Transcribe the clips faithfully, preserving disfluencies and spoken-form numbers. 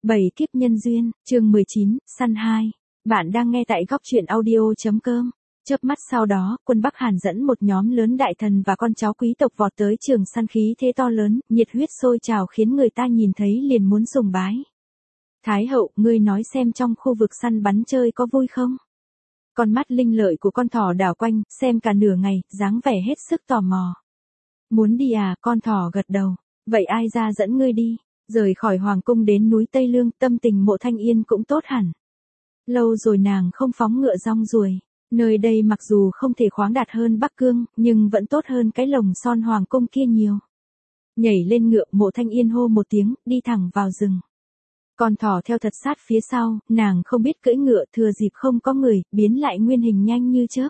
Bảy kiếp nhân duyên, chương mười chín, săn hai. Bạn đang nghe tại góc truyện audio.com. Chớp mắt sau đó, quân Bắc Hàn dẫn một nhóm lớn đại thần và con cháu quý tộc vọt tới trường săn, khí thế to lớn, nhiệt huyết sôi trào khiến người ta nhìn thấy liền muốn sùng bái. Thái hậu, ngươi nói xem trong khu vực săn bắn chơi có vui không? Con mắt linh lợi của con thỏ đảo quanh, xem cả nửa ngày, dáng vẻ hết sức tò mò. Muốn đi à? Con thỏ gật đầu. Vậy ai ra dẫn ngươi đi? Rời khỏi hoàng cung đến núi Tây Lương, tâm tình Mộ Thanh Yên cũng tốt hẳn. Lâu rồi nàng không phóng ngựa rong ruồi. Nơi đây mặc dù không thể khoáng đạt hơn Bắc Cương, nhưng vẫn tốt hơn cái lồng son hoàng cung kia nhiều. Nhảy lên ngựa, Mộ Thanh Yên hô một tiếng, đi thẳng vào rừng. Con thỏ theo thật sát phía sau, nàng không biết cưỡi ngựa, thừa dịp không có người, biến lại nguyên hình nhanh như chớp.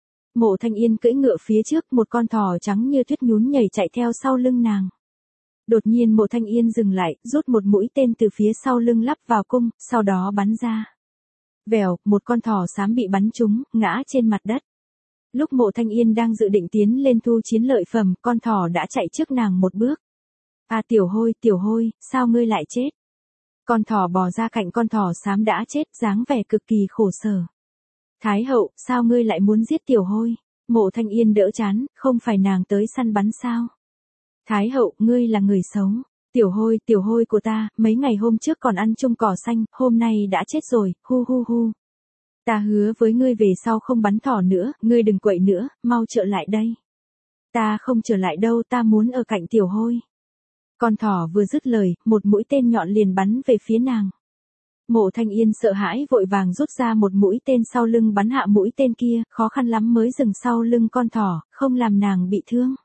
Mộ Thanh Yên cưỡi ngựa phía trước, một con thỏ trắng như tuyết nhún nhảy chạy theo sau lưng nàng. Đột nhiên Mộ Thanh Yên dừng lại, rút một mũi tên từ phía sau lưng lắp vào cung, sau đó bắn ra. Vèo, một con thỏ xám bị bắn trúng, ngã trên mặt đất. Lúc Mộ Thanh Yên đang dự định tiến lên thu chiến lợi phẩm, con thỏ đã chạy trước nàng một bước. À tiểu hôi, tiểu hôi, sao ngươi lại chết? Con thỏ bò ra cạnh con thỏ xám đã chết, dáng vẻ cực kỳ khổ sở. Thái hậu, sao ngươi lại muốn giết tiểu hôi? Mộ Thanh Yên đỡ chán, không phải nàng tới săn bắn sao? Thái hậu, ngươi là người xấu. Tiểu hôi, tiểu hôi của ta, mấy ngày hôm trước còn ăn chung cỏ xanh, hôm nay đã chết rồi, hu hu hu. Ta hứa với ngươi về sau không bắn thỏ nữa, ngươi đừng quậy nữa, mau trở lại đây. Ta không trở lại đâu, ta muốn ở cạnh tiểu hôi. Con thỏ vừa dứt lời, một mũi tên nhọn liền bắn về phía nàng. Mộ Thanh Yên sợ hãi vội vàng rút ra một mũi tên sau lưng bắn hạ mũi tên kia, khó khăn lắm mới dừng sau lưng con thỏ, không làm nàng bị thương.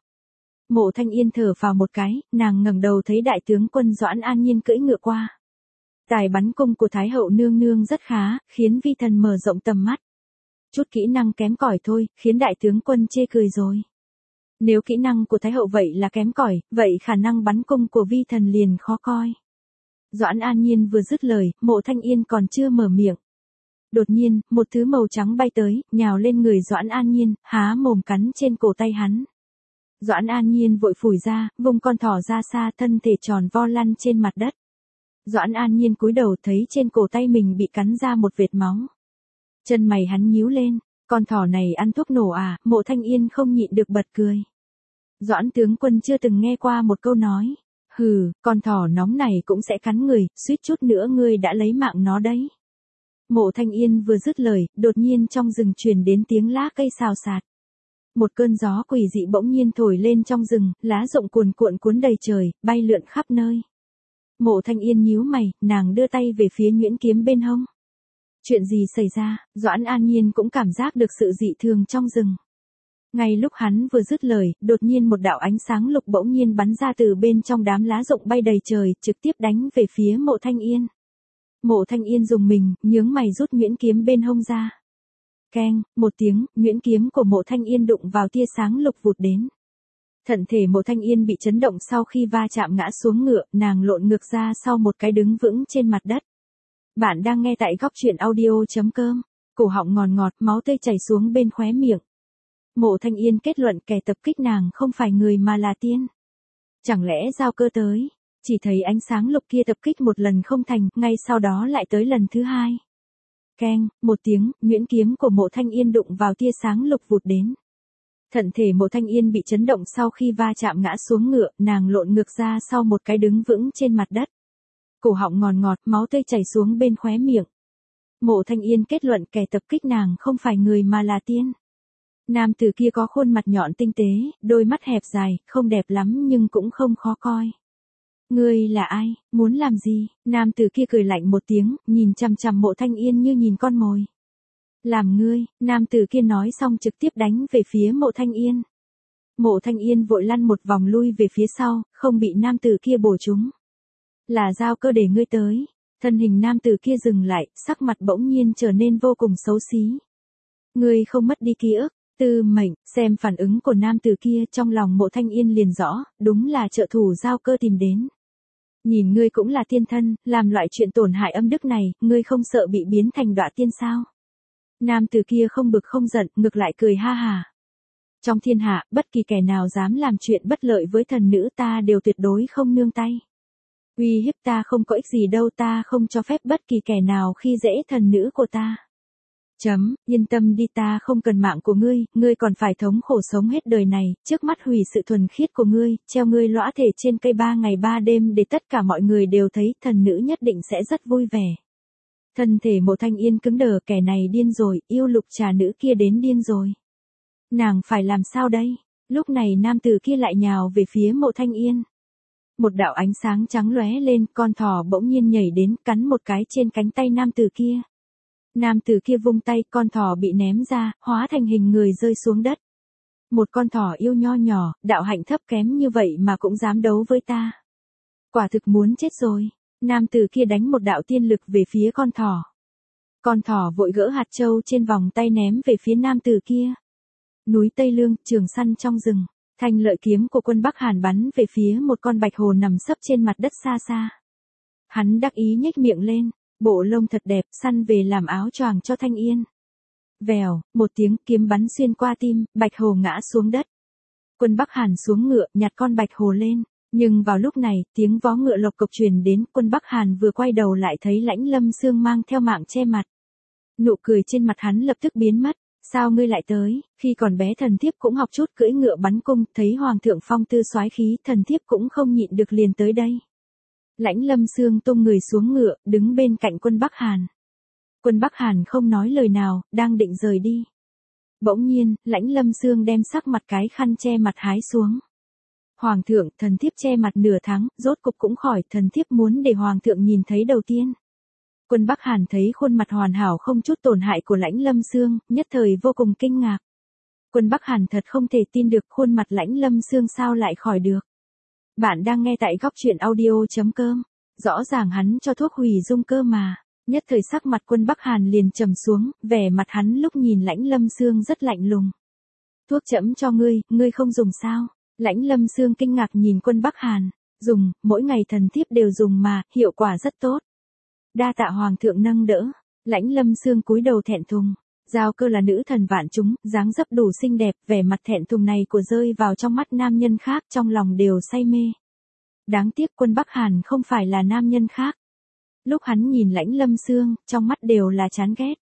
Mộ Thanh Yên thở phào một cái, nàng ngẩng đầu thấy đại tướng quân Doãn An Nhiên cưỡi ngựa qua. Tài bắn cung của Thái hậu nương nương rất khá, khiến vi thần mở rộng tầm mắt. Chút kỹ năng kém cỏi thôi, khiến đại tướng quân chê cười rồi. Nếu kỹ năng của Thái hậu vậy là kém cỏi, vậy khả năng bắn cung của vi thần liền khó coi. Doãn An Nhiên vừa dứt lời, Mộ Thanh Yên còn chưa mở miệng. Đột nhiên, một thứ màu trắng bay tới, nhào lên người Doãn An Nhiên, há mồm cắn trên cổ tay hắn. Doãn An Nhiên vội phủi ra, vung con thỏ ra xa, thân thể tròn vo lăn trên mặt đất. Doãn An Nhiên cúi đầu thấy trên cổ tay mình bị cắn ra một vệt máu. Chân mày hắn nhíu lên, con thỏ này ăn thuốc nổ à? Mộ Thanh Yên không nhịn được bật cười. Doãn tướng quân chưa từng nghe qua một câu nói. Hừ, con thỏ nóng này cũng sẽ cắn người, suýt chút nữa ngươi đã lấy mạng nó đấy. Mộ Thanh Yên vừa dứt lời, đột nhiên trong rừng truyền đến tiếng lá cây xào xạc. Một cơn gió quỷ dị bỗng nhiên thổi lên trong rừng, lá rụng cuồn cuộn cuốn đầy trời, bay lượn khắp nơi. Mộ Thanh Yên nhíu mày, nàng đưa tay về phía nhuyễn kiếm bên hông. Chuyện gì xảy ra? Doãn An Nhiên cũng cảm giác được sự dị thường trong rừng. Ngay lúc hắn vừa dứt lời, đột nhiên một đạo ánh sáng lục bỗng nhiên bắn ra từ bên trong đám lá rụng bay đầy trời, trực tiếp đánh về phía Mộ Thanh Yên. Mộ Thanh Yên dùng mình, nhướng mày rút nhuyễn kiếm bên hông ra. Keng, một tiếng, nhuyễn kiếm của Mộ Thanh Yên đụng vào tia sáng lục vụt đến. Thận thể Mộ Thanh Yên bị chấn động sau khi va chạm ngã xuống ngựa, nàng lộn ngược ra sau một cái đứng vững trên mặt đất. Bạn đang nghe tại góc truyện audio.com. Cổ họng ngọt ngọt, máu tươi chảy xuống bên khóe miệng. Mộ Thanh Yên kết luận kẻ tập kích nàng không phải người mà là tiên. Chẳng lẽ giao cơ tới? Chỉ thấy ánh sáng lục kia tập kích một lần không thành, ngay sau đó lại tới lần thứ hai. Keng, một tiếng, nhuyễn kiếm của Mộ Thanh Yên đụng vào tia sáng lục vụt đến. Thận thể Mộ Thanh Yên bị chấn động sau khi va chạm ngã xuống ngựa, nàng lộn ngược ra sau một cái đứng vững trên mặt đất. Cổ họng ngọt ngọt, máu tươi chảy xuống bên khóe miệng. Mộ Thanh Yên kết luận kẻ tập kích nàng không phải người mà là tiên. Nam tử kia có khuôn mặt nhọn tinh tế, đôi mắt hẹp dài, không đẹp lắm nhưng cũng không khó coi. Ngươi là ai, muốn làm gì? Nam tử kia cười lạnh một tiếng, nhìn chằm chằm Mộ Thanh Yên như nhìn con mồi. Làm ngươi, nam tử kia nói xong trực tiếp đánh về phía Mộ Thanh Yên. Mộ Thanh Yên vội lăn một vòng lui về phía sau, không bị nam tử kia bổ trúng. Là giao cơ để ngươi tới. Thân hình nam tử kia dừng lại, sắc mặt bỗng nhiên trở nên vô cùng xấu xí. Ngươi không mất đi ký ức. Tư mệnh, xem phản ứng của nam tử kia trong lòng Mộ Thanh Yên liền rõ, đúng là trợ thủ giao cơ tìm đến. Nhìn ngươi cũng là tiên thân, làm loại chuyện tổn hại âm đức này, ngươi không sợ bị biến thành đọa tiên sao? Nam tử kia không bực không giận, ngược lại cười ha hà. Trong thiên hạ, bất kỳ kẻ nào dám làm chuyện bất lợi với thần nữ ta đều tuyệt đối không nương tay. Uy hiếp ta không có ích gì đâu, ta không cho phép bất kỳ kẻ nào khi dễ thần nữ của ta. Chấm, yên tâm đi, ta không cần mạng của ngươi, ngươi còn phải thống khổ sống hết đời này, trước mắt hủy sự thuần khiết của ngươi, treo ngươi lõa thể trên cây ba ngày ba đêm để tất cả mọi người đều thấy, thần nữ nhất định sẽ rất vui vẻ. Thân thể Mộ Thanh Yên cứng đờ, kẻ này điên rồi, yêu Lục Trà nữ kia đến điên rồi. Nàng phải làm sao đây? Lúc này nam tử kia lại nhào về phía Mộ Thanh Yên. Một đạo ánh sáng trắng lóe lên, con thỏ bỗng nhiên nhảy đến, cắn một cái trên cánh tay nam tử kia. Nam tử kia vung tay, con thỏ bị ném ra, hóa thành hình người rơi xuống đất. Một con thỏ yêu nho nhỏ, đạo hạnh thấp kém như vậy mà cũng dám đấu với ta. Quả thực muốn chết rồi. Nam tử kia đánh một đạo tiên lực về phía con thỏ. Con thỏ vội gỡ hạt châu trên vòng tay ném về phía nam tử kia. Núi Tây Lương, trường săn trong rừng. Thanh lợi kiếm của quân Bắc Hàn bắn về phía một con bạch hồ nằm sấp trên mặt đất xa xa. Hắn đắc ý nhếch miệng lên, bộ lông thật đẹp, săn về làm áo choàng cho Thanh Yên. Vèo, một tiếng kiếm bắn xuyên qua tim, bạch hồ ngã xuống đất. Quân Bắc Hàn xuống ngựa, nhặt con bạch hồ lên, nhưng vào lúc này, tiếng vó ngựa lộc cộc truyền đến, quân Bắc Hàn vừa quay đầu lại thấy Lãnh Lâm Sương mang theo mạng che mặt. Nụ cười trên mặt hắn lập tức biến mất. Sao ngươi lại tới? Khi còn bé thần thiếp cũng học chút cưỡi ngựa bắn cung, thấy hoàng thượng phong tư soái khí, thần thiếp cũng không nhịn được liền tới đây. Lãnh Lâm Sương tung người xuống ngựa, đứng bên cạnh quân Bắc Hàn. Quân Bắc Hàn không nói lời nào, đang định rời đi. Bỗng nhiên, Lãnh Lâm Sương đem sắc mặt cái khăn che mặt hái xuống. Hoàng thượng, thần thiếp che mặt nửa tháng, rốt cục cũng khỏi, thần thiếp muốn để hoàng thượng nhìn thấy đầu tiên. Quân Bắc Hàn thấy khuôn mặt hoàn hảo không chút tổn hại của Lãnh Lâm Sương, nhất thời vô cùng kinh ngạc. Quân Bắc Hàn thật không thể tin được khuôn mặt Lãnh Lâm Sương sao lại khỏi được. Bạn đang nghe tại góc truyện audio chấm com. Rõ ràng hắn cho thuốc hủy dung cơ mà. Nhất thời sắc mặt quân Bắc Hàn liền trầm xuống, vẻ mặt hắn lúc nhìn Lãnh Lâm Sương rất lạnh lùng. Thuốc chẫm cho ngươi, ngươi không dùng sao? Lãnh Lâm Sương kinh ngạc nhìn quân Bắc Hàn. Dùng, mỗi ngày thần thiếp đều dùng mà, hiệu quả rất tốt. Đa tạ hoàng thượng nâng đỡ. Lãnh Lâm Sương cúi đầu thẹn thùng. Giao Cơ là nữ thần vạn chúng, dáng dấp đủ xinh đẹp, vẻ mặt thẹn thùng này của rơi vào trong mắt nam nhân khác, trong lòng đều say mê. Đáng tiếc quân Bắc Hàn không phải là nam nhân khác. Lúc hắn nhìn Lãnh Lâm Sương, trong mắt đều là chán ghét.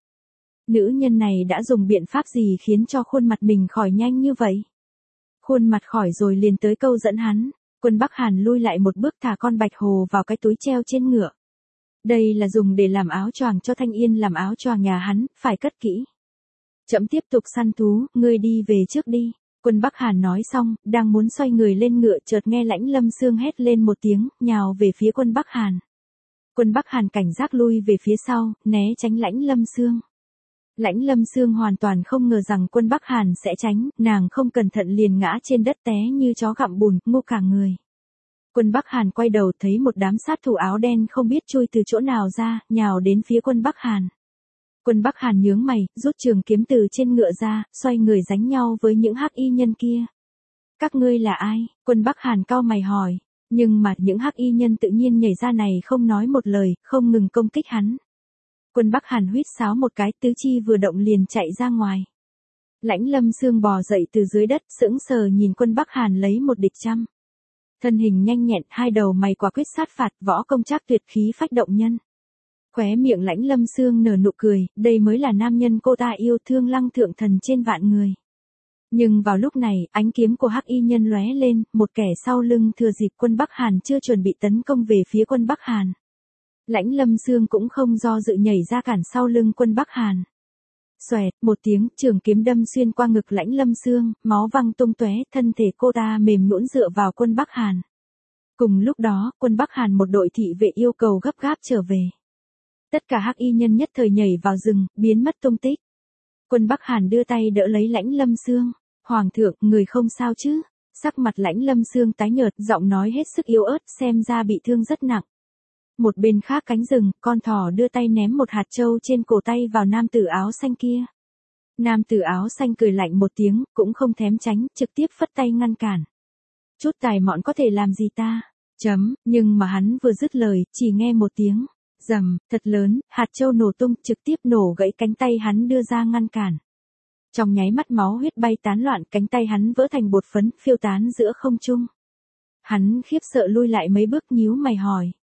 Nữ nhân này đã dùng biện pháp gì khiến cho khuôn mặt mình khỏi nhanh như vậy? Khuôn mặt khỏi rồi liền tới câu dẫn hắn. Quân Bắc Hàn lui lại một bước, thả con bạch hồ vào cái túi treo trên ngựa. Đây là dùng để làm áo choàng cho Thanh Yên, làm áo choàng nhà hắn, phải cất kỹ. Chậm tiếp tục săn thú, ngươi đi về trước đi. Quân Bắc Hàn nói xong, đang muốn xoay người lên ngựa, chợt nghe Lãnh Lâm Sương hét lên một tiếng, nhào về phía quân Bắc Hàn. Quân Bắc Hàn cảnh giác lui về phía sau, né tránh Lãnh Lâm Sương. Lãnh Lâm Sương hoàn toàn không ngờ rằng quân Bắc Hàn sẽ tránh, nàng không cẩn thận liền ngã trên đất té như chó gặm bùn, ngu cả người. Quân Bắc Hàn quay đầu thấy một đám sát thủ áo đen không biết chui từ chỗ nào ra, nhào đến phía quân Bắc Hàn. Quân Bắc Hàn nhướng mày, rút trường kiếm từ trên ngựa ra, xoay người đánh nhau với những hắc y nhân kia. Các ngươi là ai? Quân Bắc Hàn cau mày hỏi. Nhưng mà những hắc y nhân tự nhiên nhảy ra này không nói một lời, không ngừng công kích hắn. Quân Bắc Hàn huýt sáo một cái, tứ chi vừa động liền chạy ra ngoài. Lãnh Lâm Sương bò dậy từ dưới đất, sững sờ nhìn quân Bắc Hàn lấy một địch trăm. Thân hình nhanh nhẹn, hai đầu mày quả quyết sát phạt, võ công trác tuyệt, khí phách động nhân. Khóe miệng Lãnh Lâm Sương nở nụ cười, đây mới là nam nhân cô ta yêu thương, lăng thượng thần trên vạn người. Nhưng vào lúc này, ánh kiếm của hắc y nhân lóe lên, một kẻ sau lưng thừa dịp quân Bắc Hàn chưa chuẩn bị tấn công về phía quân Bắc Hàn. Lãnh Lâm Sương cũng không do dự nhảy ra cản sau lưng quân Bắc Hàn. Xoẹt, một tiếng, trường kiếm đâm xuyên qua ngực Lãnh Lâm Sương, máu văng tung tóe, thân thể cô ta mềm nhũn dựa vào quân Bắc Hàn. Cùng lúc đó, quân Bắc Hàn một đội thị vệ yêu cầu gấp gáp trở về. Tất cả hắc y nhân nhất thời nhảy vào rừng, biến mất tung tích. Quân Bắc Hàn đưa tay đỡ lấy Lãnh Lâm Sương. Hoàng thượng, người không sao chứ? Sắc mặt Lãnh Lâm Sương tái nhợt, giọng nói hết sức yếu ớt, xem ra bị thương rất nặng. Một bên khác cánh rừng, con thỏ đưa tay ném một hạt châu trên cổ tay vào nam tử áo xanh kia. Nam tử áo xanh cười lạnh một tiếng, cũng không thém tránh, trực tiếp phất tay ngăn cản. Chút tài mọn có thể làm gì ta? Chấm, nhưng mà hắn vừa dứt lời, chỉ nghe một tiếng rầm, thật lớn, hạt châu nổ tung, trực tiếp nổ gãy cánh tay hắn đưa ra ngăn cản. Trong nháy mắt máu huyết bay tán loạn, cánh tay hắn vỡ thành bột phấn, phiêu tán giữa không trung. Hắn khiếp sợ lui lại mấy bước, nhíu mày hỏi,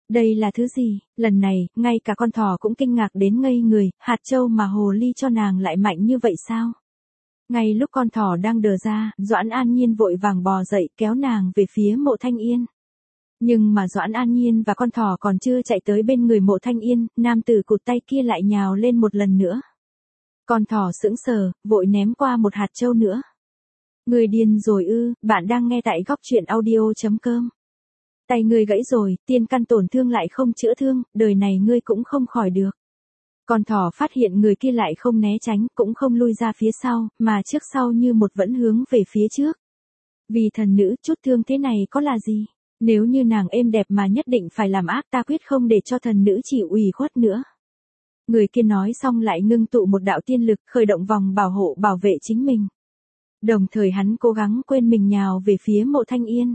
Đây là thứ gì? Lần này, ngay cả con thỏ cũng kinh ngạc đến ngây người, hạt châu mà hồ ly cho nàng lại mạnh như vậy sao? Ngay lúc con thỏ đang đờ ra, Doãn An Nhiên vội vàng bò dậy kéo nàng về phía Mộ Thanh Yên. Nhưng mà Doãn An Nhiên và con thỏ còn chưa chạy tới bên người Mộ Thanh Yên, nam tử cụt tay kia lại nhào lên một lần nữa. Con thỏ sững sờ, vội ném qua một hạt châu nữa. Người điên rồi ư? Bạn đang nghe tại góc truyện audio chấm com. Tay ngươi gãy rồi, tiên căn tổn thương lại không chữa thương, đời này ngươi cũng không khỏi được. Con thỏ phát hiện người kia lại không né tránh, cũng không lui ra phía sau, mà trước sau như một vẫn hướng về phía trước. Vì thần nữ, chút thương thế này có là gì? Nếu như nàng êm đẹp mà nhất định phải làm ác, ta quyết không để cho thần nữ chịu ủy khuất nữa. Người kia nói xong lại ngưng tụ một đạo tiên lực, khởi động vòng bảo hộ bảo vệ chính mình. Đồng thời hắn cố gắng quên mình nhào về phía Mộ Thanh Yên.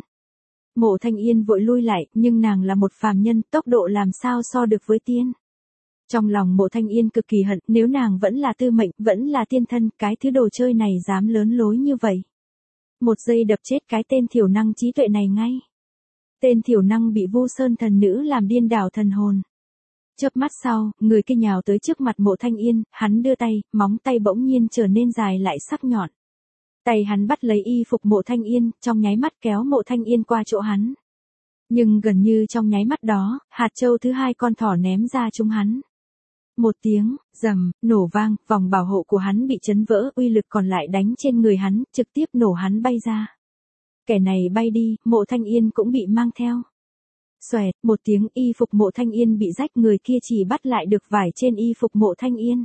Mộ Thanh Yên vội lui lại, nhưng nàng là một phàm nhân, tốc độ làm sao so được với tiên. Trong lòng Mộ Thanh Yên cực kỳ hận, nếu nàng vẫn là tư mệnh, vẫn là tiên thân, cái thứ đồ chơi này dám lớn lối như vậy. Một giây đập chết cái tên thiểu năng trí tuệ này ngay. Tên thiểu năng bị Vu Sơn thần nữ làm điên đảo thần hồn. Chớp mắt sau, người kia nhào tới trước mặt Mộ Thanh Yên, hắn đưa tay, móng tay bỗng nhiên trở nên dài lại sắc nhọn. Tay hắn bắt lấy y phục Mộ Thanh Yên, trong nháy mắt kéo Mộ Thanh Yên qua chỗ hắn. Nhưng gần như trong nháy mắt đó, hạt châu thứ hai con thỏ ném ra trúng hắn. Một tiếng, rầm, nổ vang, vòng bảo hộ của hắn bị chấn vỡ, uy lực còn lại đánh trên người hắn, trực tiếp nổ hắn bay ra. Kẻ này bay đi, Mộ Thanh Yên cũng bị mang theo. Xoẹt, một tiếng, y phục Mộ Thanh Yên bị rách, người kia chỉ bắt lại được vải trên y phục Mộ Thanh Yên.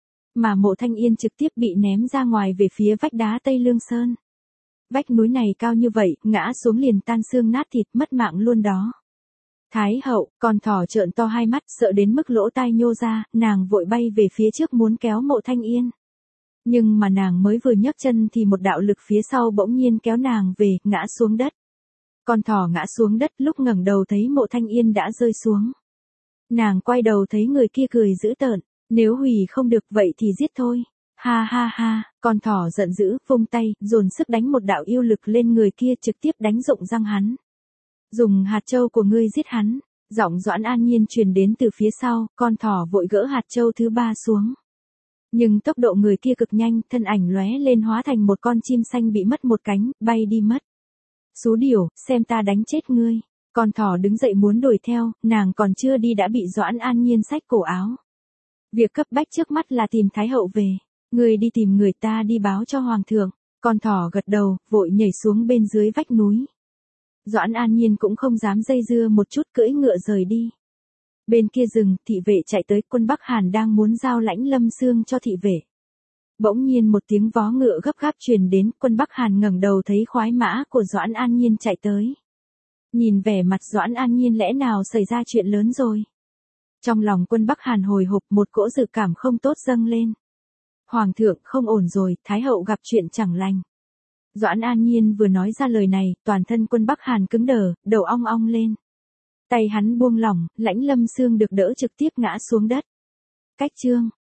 Mà Mộ Thanh Yên trực tiếp bị ném ra ngoài về phía vách đá Tây Lương Sơn. Vách núi này cao như vậy, ngã xuống liền tan xương nát thịt, mất mạng luôn đó. Thái hậu, con thỏ trợn to hai mắt, sợ đến mức lỗ tai nhô ra, nàng vội bay về phía trước muốn kéo Mộ Thanh Yên. Nhưng mà nàng mới vừa nhấc chân thì một đạo lực phía sau bỗng nhiên kéo nàng về, ngã xuống đất. Con thỏ ngã xuống đất, lúc ngẩng đầu thấy Mộ Thanh Yên đã rơi xuống. Nàng quay đầu thấy người kia cười dữ tợn, nếu hủy không được vậy thì giết thôi. Ha ha ha, con thỏ giận dữ, vung tay, dồn sức đánh một đạo yêu lực lên người kia, trực tiếp đánh rụng răng hắn. Dùng hạt châu của ngươi giết hắn. Giọng Doãn An Nhiên truyền đến từ phía sau, con thỏ vội gỡ hạt châu thứ ba xuống. Nhưng tốc độ người kia cực nhanh, thân ảnh lóe lên hóa thành một con chim xanh bị mất một cánh, bay đi mất. Xú điểu, xem ta đánh chết ngươi. Con thỏ đứng dậy muốn đuổi theo, nàng còn chưa đi đã bị Doãn An Nhiên xách cổ áo. Việc cấp bách trước mắt là tìm Thái hậu về. Ngươi đi tìm người ta đi báo cho hoàng thượng. Con thỏ gật đầu, vội nhảy xuống bên dưới vách núi. Doãn An Nhiên cũng không dám dây dưa một chút, cưỡi ngựa rời đi. Bên kia rừng, thị vệ chạy tới, quân Bắc Hàn đang muốn giao lãnh Lâm Xương cho thị vệ. Bỗng nhiên một tiếng vó ngựa gấp gáp truyền đến, quân Bắc Hàn ngẩng đầu thấy khoái mã của Doãn An Nhiên chạy tới. Nhìn vẻ mặt Doãn An Nhiên lẽ nào xảy ra chuyện lớn rồi. Trong lòng quân Bắc Hàn hồi hộp, một cỗ dự cảm không tốt dâng lên. Hoàng thượng, không ổn rồi, Thái hậu gặp chuyện chẳng lành. Doãn An Nhiên vừa nói ra lời này, toàn thân quân Bắc Hàn cứng đờ, đầu ong ong lên. Tay hắn buông lỏng, lãnh Lâm Xương được đỡ trực tiếp ngã xuống đất. Cách chương.